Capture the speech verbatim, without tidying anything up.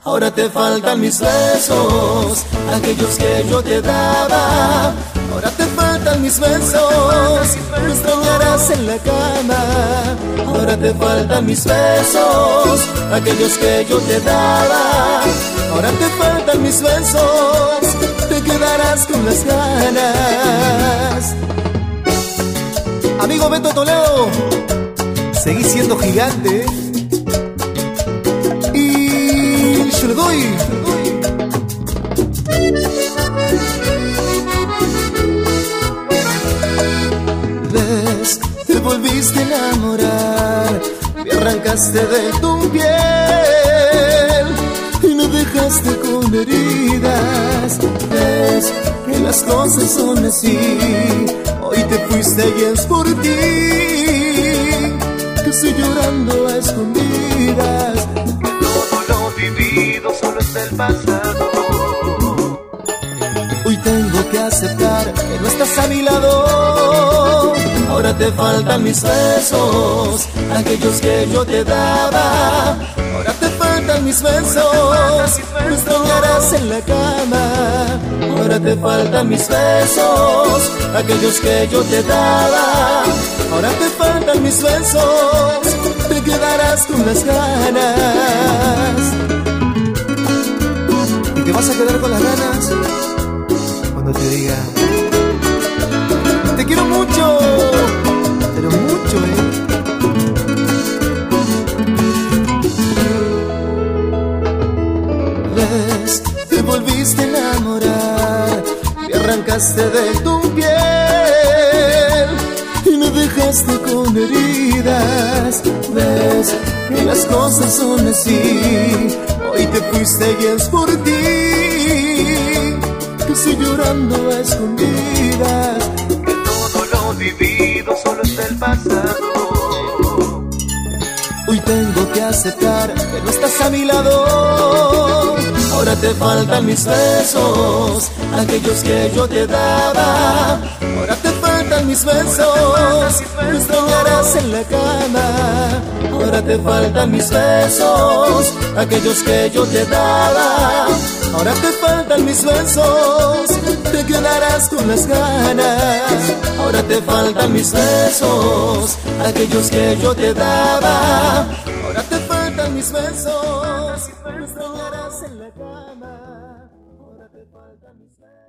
ahora te faltan mis besos, aquellos que yo te daba. Ahora te faltan mis besos, me extrañarás en la cama. Ahora te faltan mis besos, aquellos que yo te daba. Ahora te faltan mis besos, te quedarás con las ganas. Amigo Beto Toledo, seguí siendo gigante. Y yo le doy. Ves, te volviste a enamorar, me arrancaste de tu piel y me dejaste con heridas. Ves que las cosas son así, hoy te fuiste y es por ti que estoy llorando a escondidas. Todo lo vivido solo es el pasado. Hoy tengo que aceptar que no estás a mi lado. Ahora te faltan mis besos, aquellos que yo te daba. Ahora te faltan mis besos, me extrañarás en la cama. Ahora te faltan mis besos, aquellos que yo te daba. Ahora te faltan mis besos, te quedarás con las ganas. ¿Y te vas a quedar con las ganas? Cuando te diga te quiero mucho, pero mucho, eh. Ves, te volviste a enamorar, me arrancaste de tu piel y me dejaste con heridas. Ves que las cosas son así, hoy te fuiste y es por ti que estoy llorando a escondidas. Que todo lo vivido solo es el pasado. Hoy tengo que aceptar que no estás a mi lado. Ahora te faltan mis besos, aquellos que yo te daba. Ahora te faltan mis besos, me extrañarás en la cama. Ahora te faltan mis besos, aquellos que yo te daba. Ahora te faltan mis besos, te quedarás con las ganas. Ahora te faltan mis besos, aquellos que yo te daba. Ahora te faltan mis besos, me extrañarás en la cama. Ahora te faltan mis besos.